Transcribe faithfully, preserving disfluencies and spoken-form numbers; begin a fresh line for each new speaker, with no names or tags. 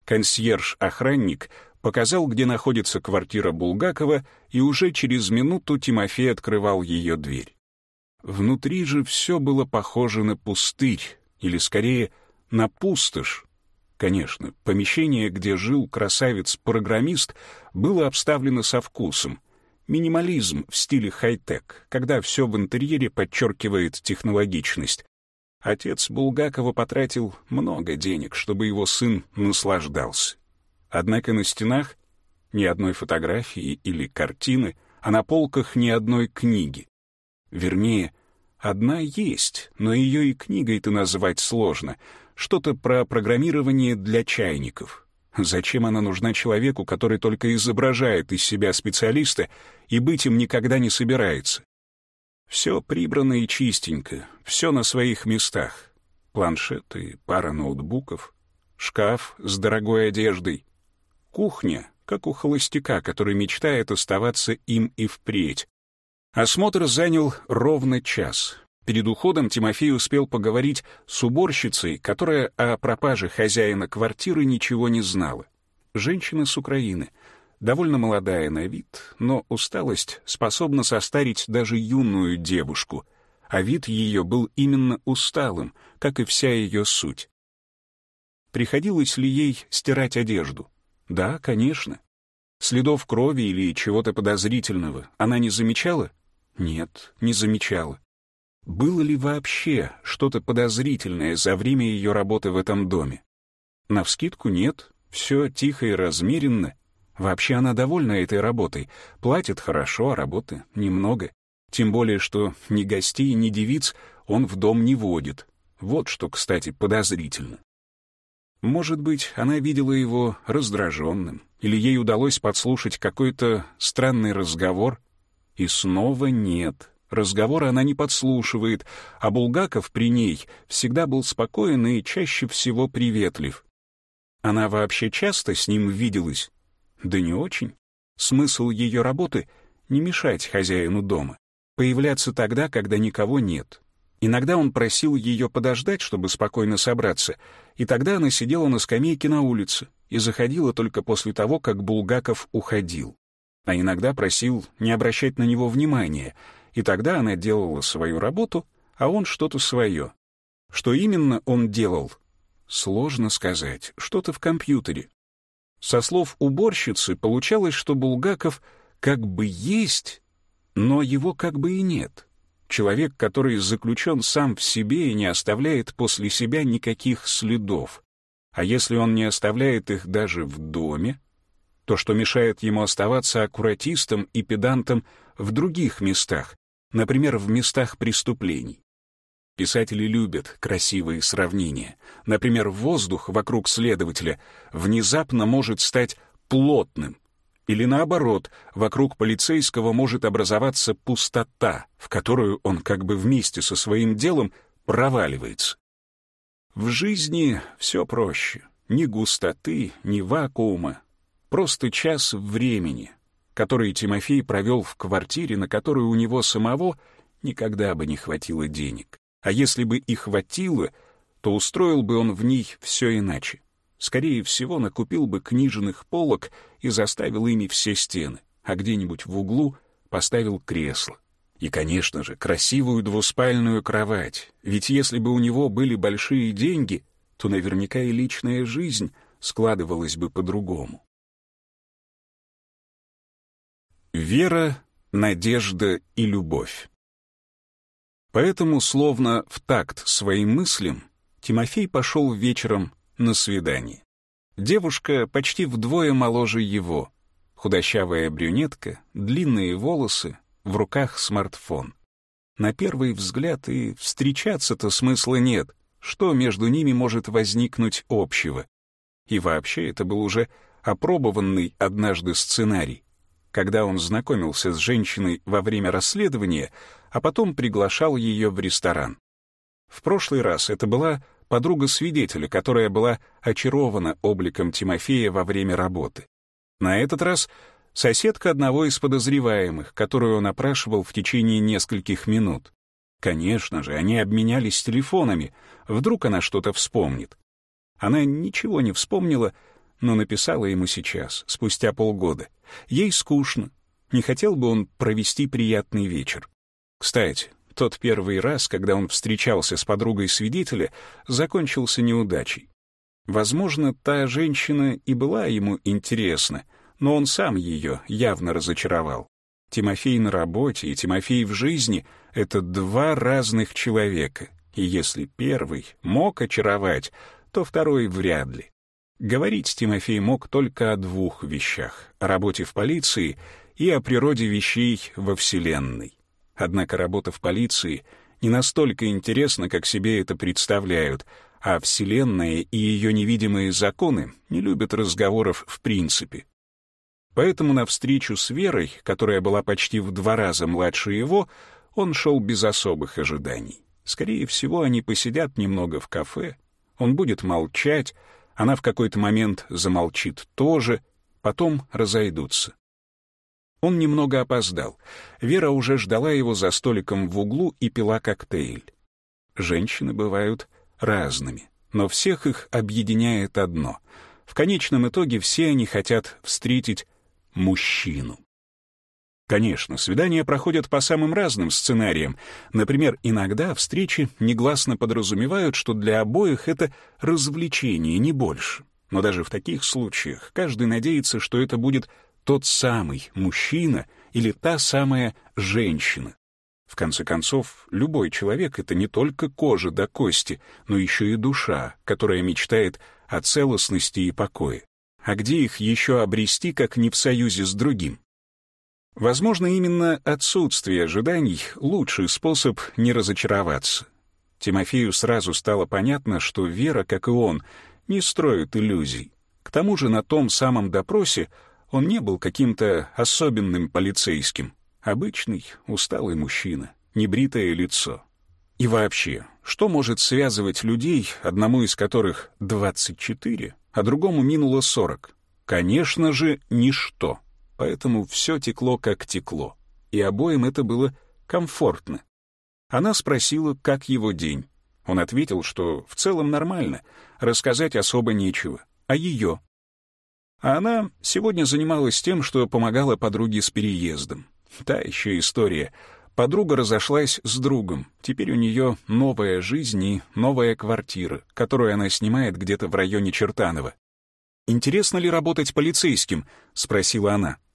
Консьерж-охранник показал, где находится квартира Булгакова, и уже через минуту Тимофей открывал ее дверь. Внутри же все было похоже на пустырь, или скорее на пустошь. Конечно, помещение, где жил красавец-программист, было обставлено со вкусом. Минимализм в стиле хай-тек, когда все в интерьере подчеркивает технологичность. Отец Булгакова потратил много денег, чтобы его сын наслаждался. Однако на стенах ни одной фотографии или картины, а на полках ни одной книги. Вернее, одна есть, но ее и книгой-то назвать сложно. Что-то про программирование для чайников. Зачем она нужна человеку, который только изображает из себя специалиста и быть им никогда не собирается? Все прибрано и чистенько, все на своих местах. Планшеты, пара ноутбуков, шкаф с дорогой одеждой. Кухня, как у холостяка, который мечтает оставаться им и впредь. Осмотр занял ровно час. Перед уходом Тимофей успел поговорить с уборщицей, которая о пропаже хозяина квартиры ничего не знала. Женщина с Украины, довольно молодая на вид, но усталость способна состарить даже юную девушку, а вид ее был именно усталым, как и вся ее суть. Приходилось ли ей стирать одежду? Да, конечно. Следов крови или чего-то подозрительного она не замечала? Нет, не замечала. Было ли вообще что-то подозрительное за время ее работы в этом доме? Навскидку нет, все тихо и размеренно. Вообще она довольна этой работой, платит хорошо, а работы немного. Тем более, что ни гостей, ни девиц он в дом не водит. Вот что, кстати, подозрительно. Может быть, она видела его раздраженным, или ей удалось подслушать какой-то странный разговор. И снова нет. Разговора она не подслушивает, а Булгаков при ней всегда был спокоен и чаще всего приветлив. Она вообще часто с ним виделась? Да не очень. Смысл ее работы — не мешать хозяину дома, появляться тогда, когда никого нет. Иногда он просил ее подождать, чтобы спокойно собраться, и тогда она сидела на скамейке на улице и заходила только после того, как Булгаков уходил. А иногда просил не обращать на него внимания, и тогда она делала свою работу, а он что-то свое. Что именно он делал? Сложно сказать, что-то в компьютере. Со слов уборщицы получалось, что Булгаков как бы есть, но его как бы и нет. Человек, который заключен сам в себе и не оставляет после себя никаких следов. А если он не оставляет их даже в доме, то что мешает ему оставаться аккуратистом и педантом в других местах, например, в местах преступлений? Писатели любят красивые сравнения. Например, воздух вокруг следователя внезапно может стать плотным. Или наоборот, вокруг полицейского может образоваться пустота, в которую он как бы вместе со своим делом проваливается. В жизни все проще. Ни густоты, ни вакуума. Просто час времени, который Тимофей провел в квартире, на которую у него самого никогда бы не хватило денег. А если бы и хватило, то устроил бы он в ней все иначе. Скорее всего, накупил бы книжных полок и заставил ими все стены, а где-нибудь в углу поставил кресло. И, конечно же, красивую двуспальную кровать, ведь если бы у него были большие деньги, то наверняка и личная жизнь складывалась бы по-другому. Вера, надежда и любовь. Поэтому, словно в такт своим мыслям, Тимофей пошел вечером на свидание. Девушка почти вдвое моложе его. Худощавая брюнетка, длинные волосы, в руках смартфон. На первый взгляд и встречаться-то смысла нет. Что между ними может возникнуть общего? И вообще это был уже опробованный однажды сценарий, когда он знакомился с женщиной во время расследования, а потом приглашал ее в ресторан. В прошлый раз это была подруга свидетеля, которая была очарована обликом Тимофея во время работы. На этот раз соседка одного из подозреваемых, которую он опрашивал в течение нескольких минут. Конечно же, они обменялись телефонами, вдруг она что-то вспомнит. Она ничего не вспомнила, но написала ему сейчас, спустя полгода. Ей скучно. Не хотел бы он провести приятный вечер. Кстати, тот первый раз, когда он встречался с подругой свидетеля, закончился неудачей. Возможно, та женщина и была ему интересна, но он сам ее явно разочаровал. Тимофей на работе и Тимофей в жизни — это два разных человека, и если первый мог очаровать, то второй вряд ли. Говорить Тимофей мог только о двух вещах — о работе в полиции и о природе вещей во Вселенной. Однако работа в полиции не настолько интересна, как себе это представляют, а Вселенная и ее невидимые законы не любят разговоров в принципе. Поэтому на встречу с Верой, которая была почти в два раза младше его, он шел без особых ожиданий. Скорее всего, они посидят немного в кафе, он будет молчать, она в какой-то момент замолчит тоже, потом разойдутся. Он немного опоздал. Вера уже ждала его за столиком в углу и пила коктейль. Женщины бывают разными, но всех их объединяет одно. В конечном итоге все они хотят встретить мужчину. Конечно, свидания проходят по самым разным сценариям. Например, иногда встречи негласно подразумевают, что для обоих это развлечение, не больше. Но даже в таких случаях каждый надеется, что это будет тот самый мужчина или та самая женщина. В конце концов, любой человек — это не только кожа до кости, но еще и душа, которая мечтает о целостности и покое. А где их еще обрести, как не в союзе с другим? Возможно, именно отсутствие ожиданий — лучший способ не разочароваться. Тимофею сразу стало понятно, что Вера, как и он, не строит иллюзий. К тому же на том самом допросе он не был каким-то особенным полицейским. Обычный, усталый мужчина, небритое лицо. И вообще, что может связывать людей, одному из которых двадцать четыре, а другому минуло сорок? Конечно же, ничто. Поэтому все текло, как текло. И обоим это было комфортно. Она спросила, как его день. Он ответил, что в целом нормально, рассказать особо нечего. А ее? А она сегодня занималась тем, что помогала подруге с переездом. Та еще история. Подруга разошлась с другом. Теперь у нее новая жизнь и новая квартира, которую она снимает где-то в районе Чертанова. «Интересно ли работать полицейским?» — спросила она.